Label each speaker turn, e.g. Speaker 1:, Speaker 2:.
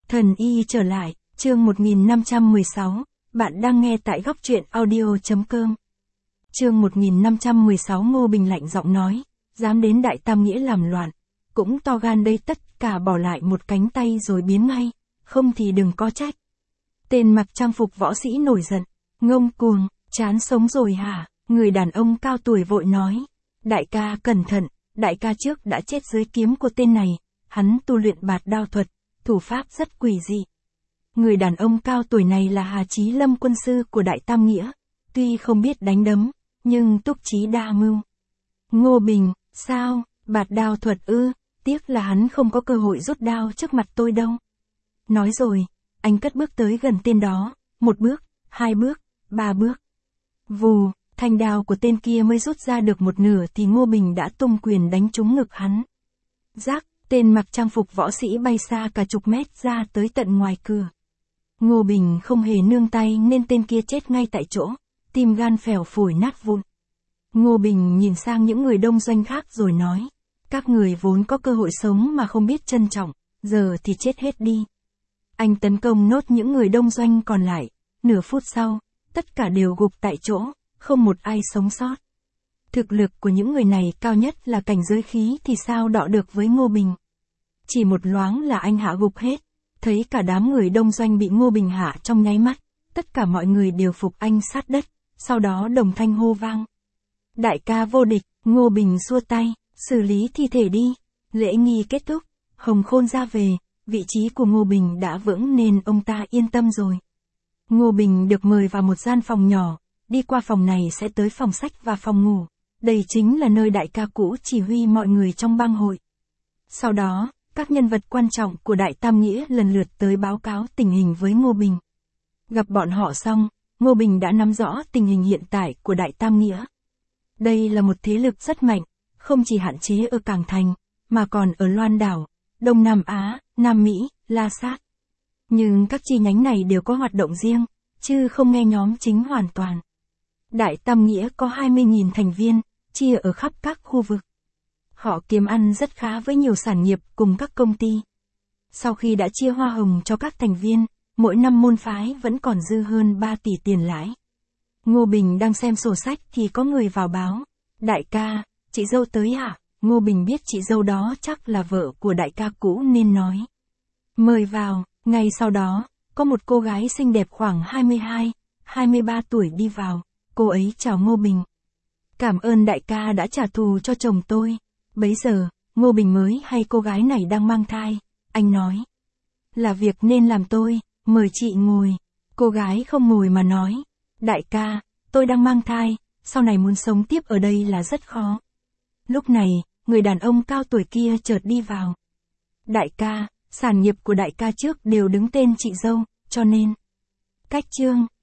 Speaker 1: Thần y trở lại, chương 1516, bạn đang nghe tại góc truyện audio.com. Chương 1516 Ngô Bình lạnh giọng nói, dám đến Đại Tam Nghĩa làm loạn, cũng to gan đây, tất cả bỏ lại một cánh tay rồi biến ngay, không thì đừng có trách. Tên mặc trang phục võ sĩ nổi giận, ngông cuồng, chán sống rồi hả? Người đàn ông cao tuổi vội nói, đại ca cẩn thận, đại ca trước đã chết dưới kiếm của tên này, hắn tu luyện bạt đao thuật, thủ pháp rất quỷ dị. Người đàn ông cao tuổi này là Hà Chí Lâm, quân sư của Đại Tam Nghĩa, tuy không biết đánh đấm, nhưng túc trí đa mưu. Ngô Bình, sao, bạt đao thuật ư, tiếc là hắn không có cơ hội rút đao trước mặt tôi đâu. Nói rồi, anh cất bước tới gần tên đó, một bước, hai bước, ba bước. Vù, thanh đao của tên kia mới rút ra được một nửa thì Ngô Bình đã tung quyền đánh trúng ngực hắn. Rác, tên mặc trang phục võ sĩ bay xa cả chục mét ra tới tận ngoài cửa. Ngô Bình không hề nương tay nên tên kia chết ngay tại chỗ, tim gan phèo phổi nát vụn. Ngô Bình nhìn sang những người đông doanh khác rồi nói, các người vốn có cơ hội sống mà không biết trân trọng, giờ thì chết hết đi. Anh tấn công nốt những người đông doanh còn lại, nửa phút sau, tất cả đều gục tại chỗ, không một ai sống sót. Thực lực của những người này cao nhất là cảnh giới khí thì sao đọ được với Ngô Bình. Chỉ một loáng là anh hạ gục hết, thấy cả đám người đông doanh bị Ngô Bình hạ trong nháy mắt, tất cả mọi người đều phục anh sát đất, sau đó đồng thanh hô vang. Đại ca vô địch, Ngô Bình xua tay, xử lý thi thể đi. Lễ nghi kết thúc, Hồng Khôn ra về, vị trí của Ngô Bình đã vững nên ông ta yên tâm rồi. Ngô Bình được mời vào một gian phòng nhỏ, đi qua phòng này sẽ tới phòng sách và phòng ngủ. Đây chính là nơi đại ca cũ chỉ huy mọi người trong bang hội. Sau đó, các nhân vật quan trọng của Đại Tam Nghĩa lần lượt tới báo cáo tình hình với Ngô Bình. Gặp bọn họ xong, Ngô Bình đã nắm rõ tình hình hiện tại của Đại Tam Nghĩa. Đây là một thế lực rất mạnh, không chỉ hạn chế ở Cảng Thành, mà còn ở Loan Đảo, Đông Nam Á, Nam Mỹ, La Sát. Nhưng các chi nhánh này đều có hoạt động riêng, chứ không nghe nhóm chính hoàn toàn. Đại Tam Nghĩa có 20.000 thành viên, chia ở khắp các khu vực. Họ kiếm ăn rất khá với nhiều sản nghiệp cùng các công ty. Sau khi đã chia hoa hồng cho các thành viên, mỗi năm môn phái vẫn còn dư hơn 3 tỷ tiền lãi. Ngô Bình đang xem sổ sách thì có người vào báo. Đại ca, chị dâu tới hả? Ngô Bình biết chị dâu đó chắc là vợ của đại ca cũ nên nói. Mời vào. Ngay sau đó, có một cô gái xinh đẹp khoảng 22, 23 tuổi đi vào. Cô ấy chào Ngô Bình. Cảm ơn đại ca đã trả thù cho chồng tôi. Bấy giờ, Ngô Bình mới hay cô gái này đang mang thai. Anh nói. Là việc nên làm tôi, mời chị ngồi. Cô gái không ngồi mà nói. Đại ca, tôi đang mang thai, sau này muốn sống tiếp ở đây là rất khó. Lúc này, người đàn ông cao tuổi kia chợt đi vào. Đại ca, sản nghiệp của đại ca trước đều đứng tên chị dâu, cho nên. Cách chương.